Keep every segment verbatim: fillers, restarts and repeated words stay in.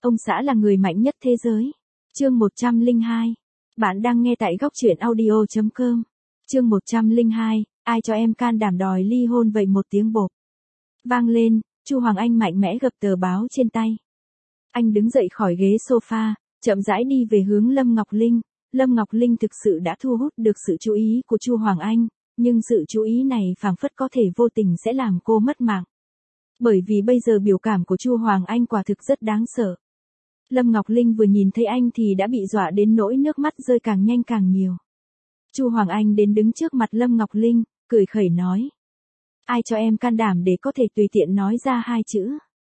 Ông xã là người mạnh nhất thế giới. Chương một trăm lẻ hai. Bạn đang nghe tại góc truyện audio chấm com. Chương một trăm lẻ hai. Ai cho em can đảm đòi ly hôn vậy? Một tiếng bộp vang lên, Chu Hoàng Anh mạnh mẽ gập tờ báo trên tay. Anh đứng dậy khỏi ghế sofa, chậm rãi đi về hướng Lâm Ngọc Linh. Lâm Ngọc Linh thực sự đã thu hút được sự chú ý của Chu Hoàng Anh, nhưng sự chú ý này phảng phất có thể vô tình sẽ làm cô mất mạng. Bởi vì bây giờ biểu cảm của Chu Hoàng Anh quả thực rất đáng sợ. Lâm Ngọc Linh vừa nhìn thấy anh thì đã bị dọa đến nỗi nước mắt rơi càng nhanh càng nhiều. Chu Hoàng Anh đến đứng trước mặt Lâm Ngọc Linh, cười khẩy nói: Ai cho em can đảm để có thể tùy tiện nói ra hai chữ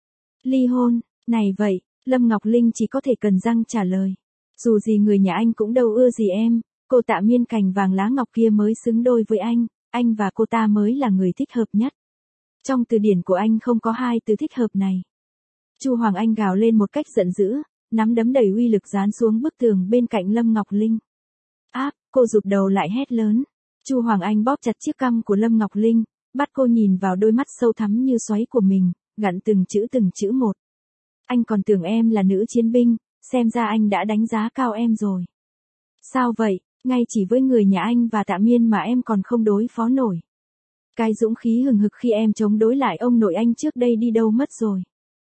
ly hôn này vậy? Lâm Ngọc Linh chỉ có thể cần răng trả lời. Dù gì người nhà anh cũng đâu ưa gì em, cô Tạ Miên cành vàng lá ngọc kia mới xứng đôi với anh, anh và cô ta mới là người thích hợp nhất. Trong từ điển của anh không có hai từ thích hợp này. Chu Hoàng Anh gào lên một cách giận dữ, nắm đấm đầy uy lực giáng xuống bức tường bên cạnh Lâm Ngọc Linh. Áp, cô rụt đầu lại hét lớn. Chu Hoàng Anh bóp chặt chiếc cằm của Lâm Ngọc Linh, bắt cô nhìn vào đôi mắt sâu thẳm như xoáy của mình, gặn từng chữ từng chữ một. Anh còn tưởng em là nữ chiến binh, xem ra anh đã đánh giá cao em rồi. Sao vậy, ngay chỉ với người nhà anh và Tạ Miên mà em còn không đối phó nổi. Cái dũng khí hừng hực khi em chống đối lại ông nội anh trước đây đi đâu mất rồi?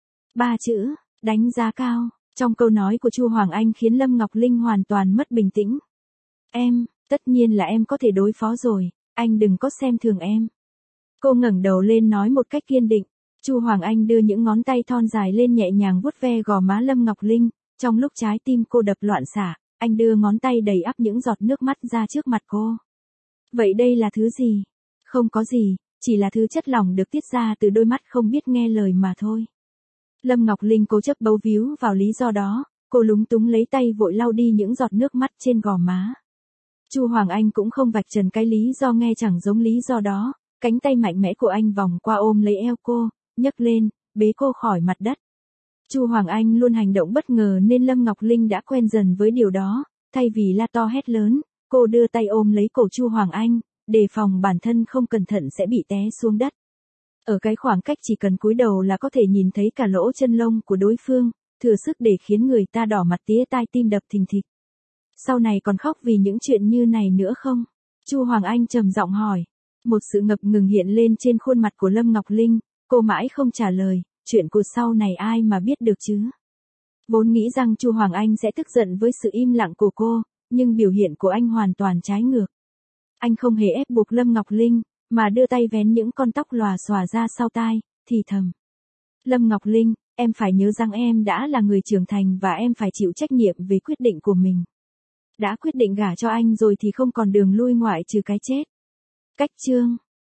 Ba chữ, đánh giá cao, trong câu nói của Chu Hoàng Anh khiến Lâm Ngọc Linh hoàn toàn mất bình tĩnh. Em, tất nhiên là em có thể đối phó rồi, anh đừng có xem thường em. Cô ngẩng đầu lên nói một cách kiên định. Chu Hoàng Anh đưa những ngón tay thon dài lên nhẹ nhàng vuốt ve gò má Lâm Ngọc Linh, trong lúc trái tim cô đập loạn xạ, anh đưa ngón tay đầy ắp những giọt nước mắt ra trước mặt cô. Vậy đây là thứ gì? Không có gì, chỉ là thứ chất lỏng được tiết ra từ đôi mắt không biết nghe lời mà thôi. Lâm Ngọc Linh cố chấp bấu víu vào lý do đó, cô lúng túng lấy tay vội lau đi những giọt nước mắt trên gò má. Chu Hoàng Anh cũng không vạch trần cái lý do nghe chẳng giống lý do đó, cánh tay mạnh mẽ của anh vòng qua ôm lấy eo cô, nhấc lên, bế cô khỏi mặt đất. Chu Hoàng Anh luôn hành động bất ngờ nên Lâm Ngọc Linh đã quen dần với điều đó, thay vì la to hét lớn, cô đưa tay ôm lấy cổ Chu Hoàng Anh, đề phòng bản thân không cẩn thận sẽ bị té xuống đất. Ở cái khoảng cách chỉ cần cúi đầu là có thể nhìn thấy cả lỗ chân lông của đối phương, thừa sức để khiến người ta đỏ mặt tía tai tim đập thình thịch. Sau này còn khóc vì những chuyện như này nữa không? Chu Hoàng Anh trầm giọng hỏi. Một sự ngập ngừng hiện lên trên khuôn mặt của Lâm Ngọc Linh, cô mãi không trả lời, chuyện của sau này ai mà biết được chứ? Vốn nghĩ rằng Chu Hoàng Anh sẽ tức giận với sự im lặng của cô, nhưng biểu hiện của anh hoàn toàn trái ngược. Anh không hề ép buộc Lâm Ngọc Linh, mà đưa tay vén những con tóc lòa xòa ra sau tai, thì thầm. Lâm Ngọc Linh, em phải nhớ rằng em đã là người trưởng thành và em phải chịu trách nhiệm về quyết định của mình. Đã quyết định gả cho anh rồi thì không còn đường lui ngoại trừ cái chết. Cách chương